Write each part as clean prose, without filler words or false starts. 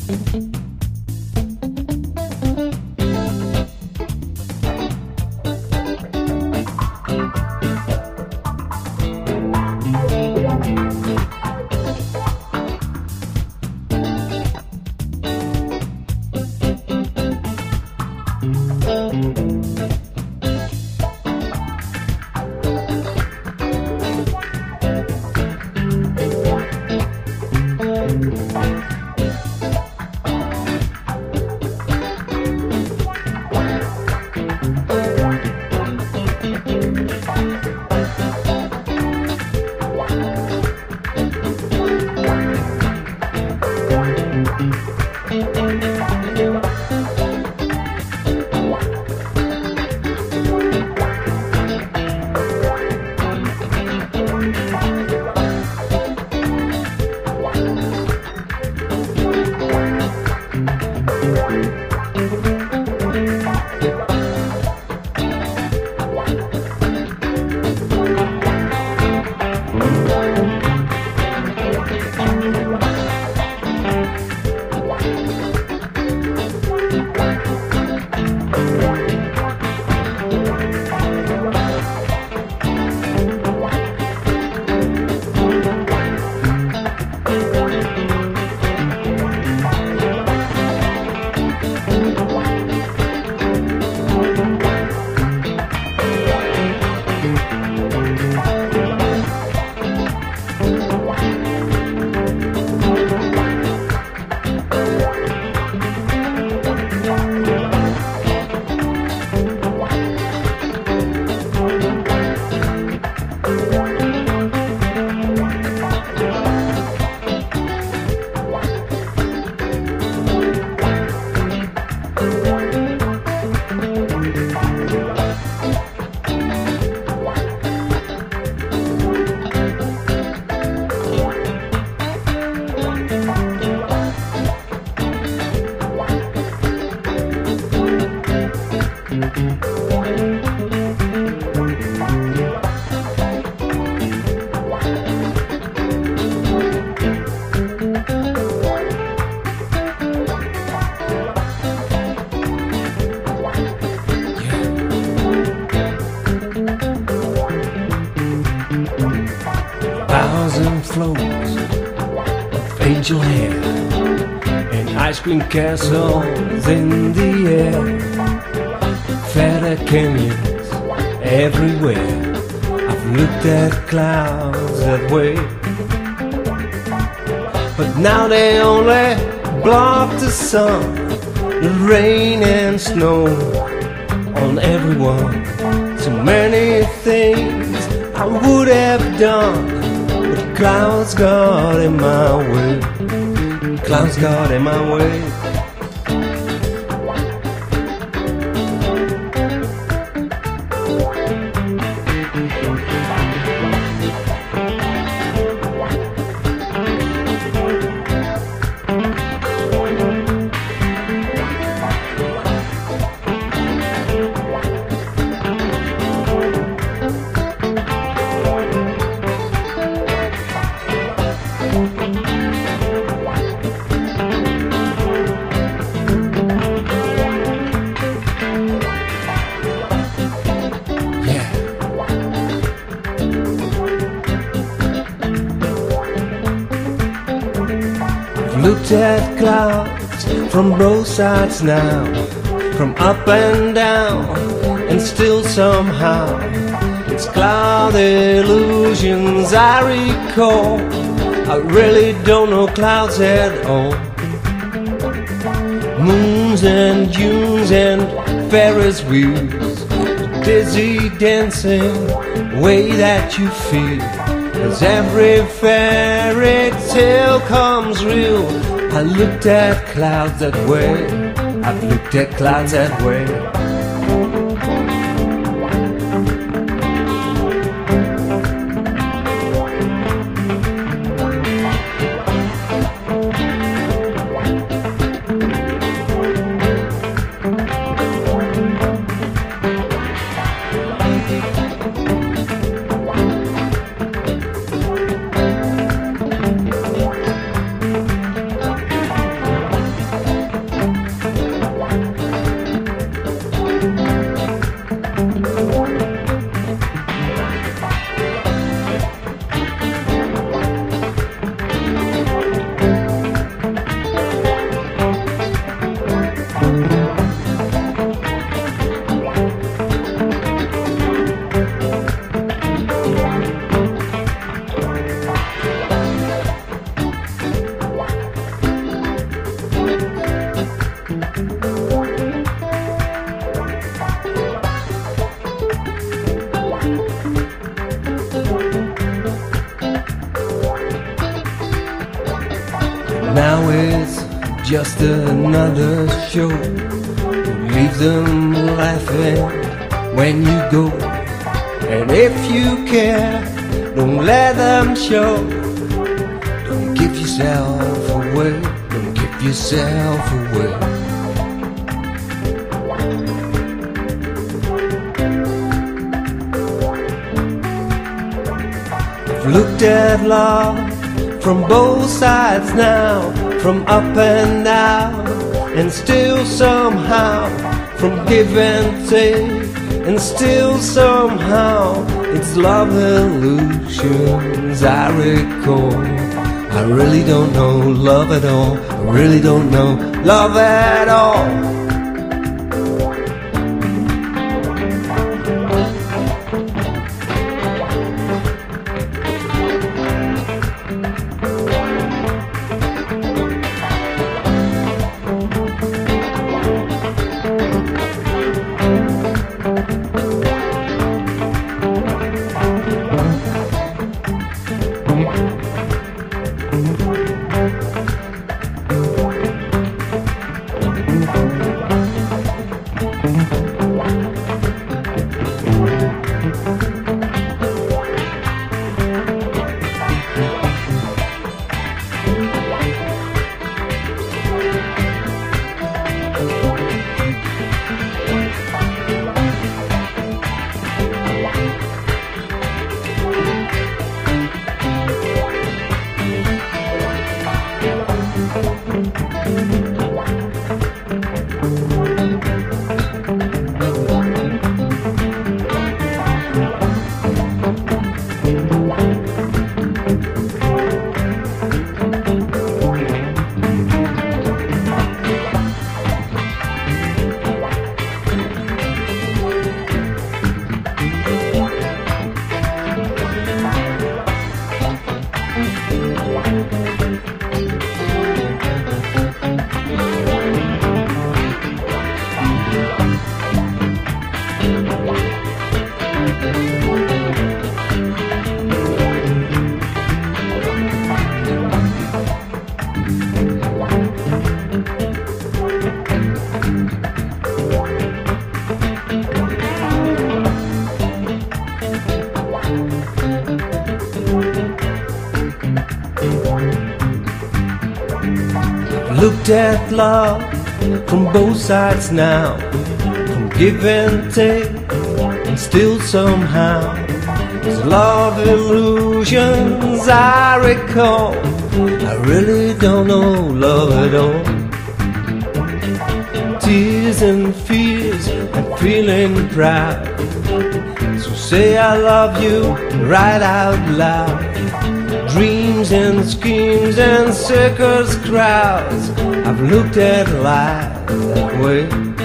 Flows of angel hair and ice cream castles in the air, fatter canyons everywhere. I've looked at clouds that way, but now they only block the sun, the rain and snow on everyone. So many things I would have done, clouds got in my way. Clouds got in my way. Looked at clouds from both sides now, from up and down, and still somehow it's cloud illusions I recall. I really don't know clouds at all. Moons and dunes and Ferris wheels, dizzy dancing way that you feel. As every fairy tale comes real, I looked at clouds that way. I've looked at clouds that way. it's just another show. Leave them laughing when you go. And if you care, don't let them show. Don't give yourself away. Don't give yourself away. I've looked at love from both sides now, from up and down, and still somehow, from give and take, and still somehow, it's love illusions I recall. I really don't know love at all. I really don't know love at all. Looked at love from both sides now, from give and take, and still somehow, it's love illusions I recall. I really don't know love at all. Tears and fears and feeling proud, so say I love you right out loud. Dreams and schemes and circus crowds, I've looked at life that way.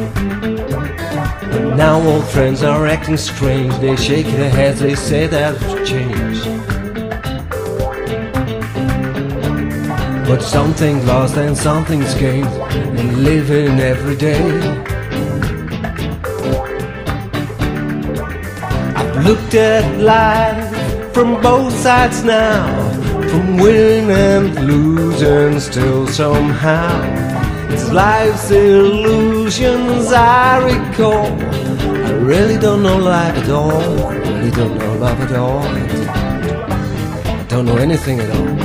But now old friends are acting strange. They shake their heads, they say that's changed. But something's lost and something's gained in living every day. I've looked at life from both sides now, from winning and losing, still somehow, it's life's illusions I recall. I really don't know life at all. I really don't know love at all. I don't know anything at all.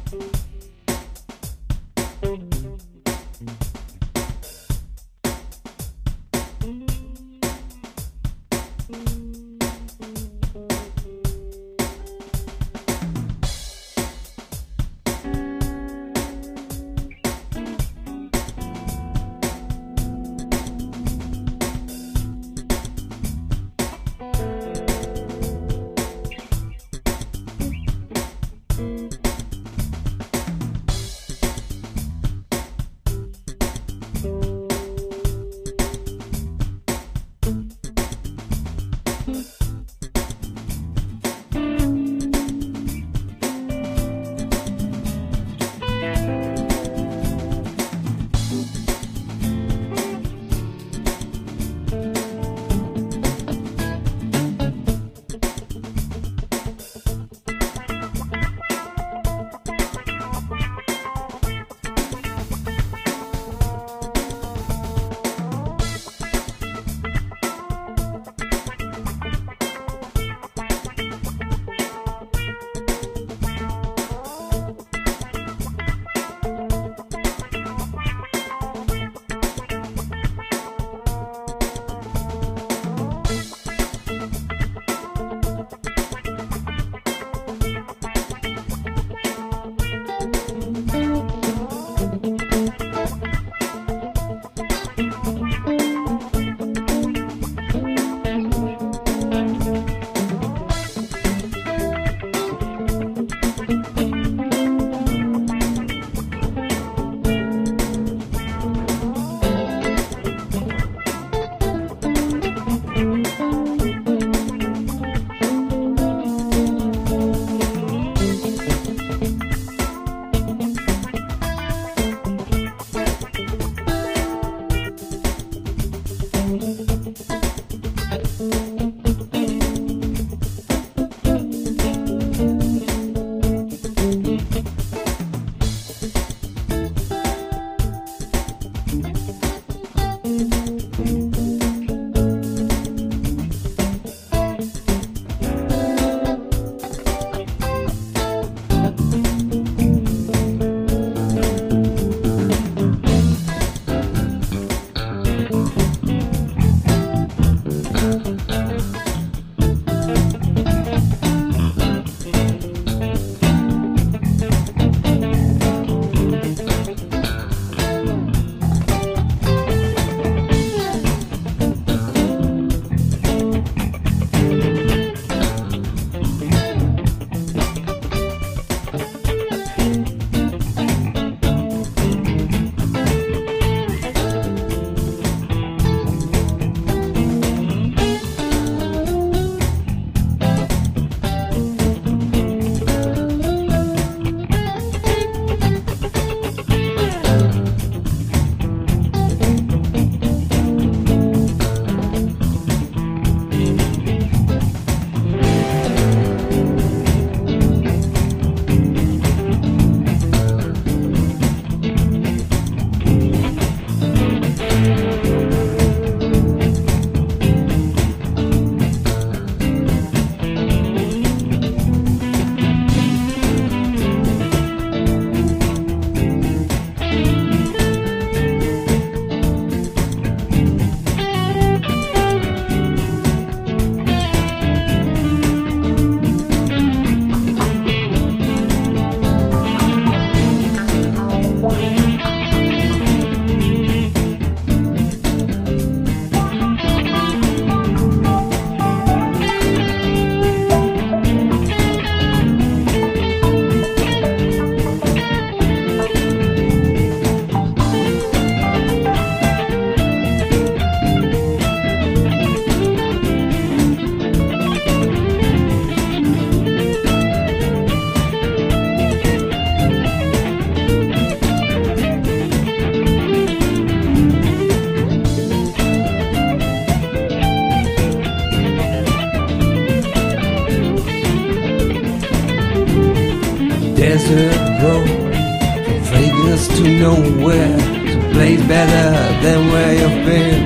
desert road, from Vegas to nowhere, to a place better than where you've been.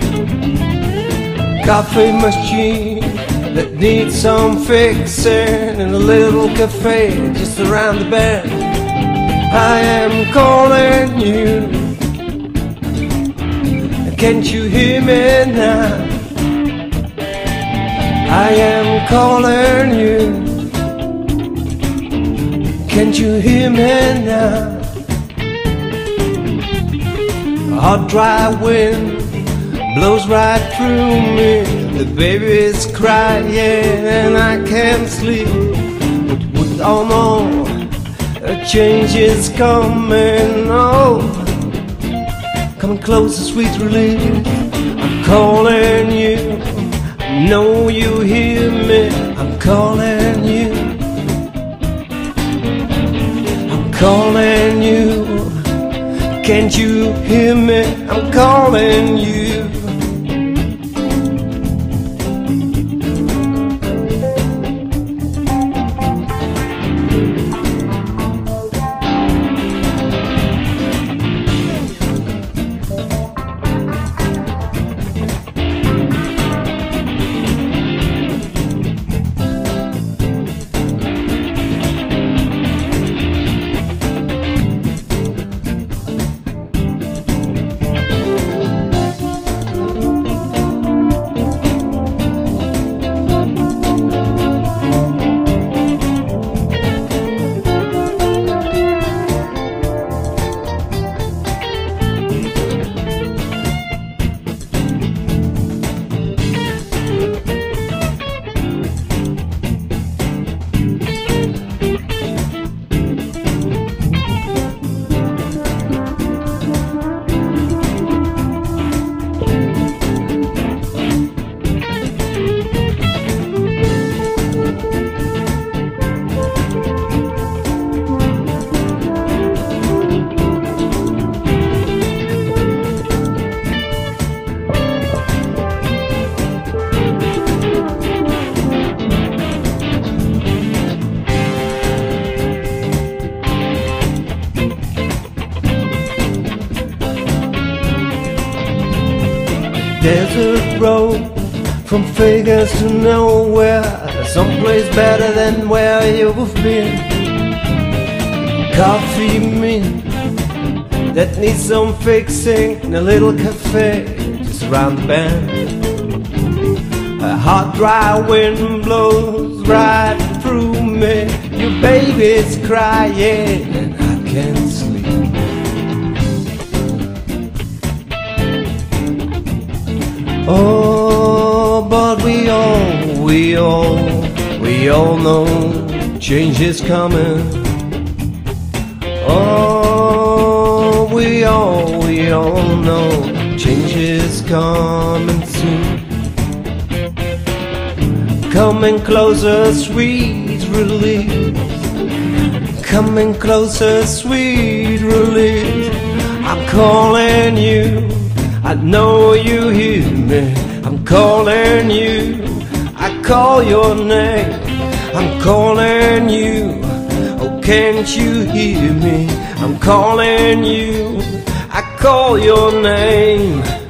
Coffee machine that needs some fixing, in a little cafe just around the bend. I am calling you. Can't you hear me now? I am calling you. Can't you hear me now? Hot dry wind blows right through me. The baby's crying and I can't sleep. But oh no, a change is coming. Oh, coming closer, sweet relief. I'm calling you. I know you hear me. I'm calling you. I'm calling you. Can't you hear me? I'm calling you. Desert road from Vegas to nowhere, someplace better than where you've been. Coffee mint that needs some fixing in a little cafe just around the bend. A hot dry wind blows right through me. Your baby's crying and I can't sleep. Oh, but we all know change is coming. Oh, we all know change is coming soon. Coming closer, sweet relief. Coming closer, sweet relief. I'm calling you. I know you hear me. I'm calling you. I call your name. I'm calling you. Oh, can't you hear me? I'm calling you. I call your name.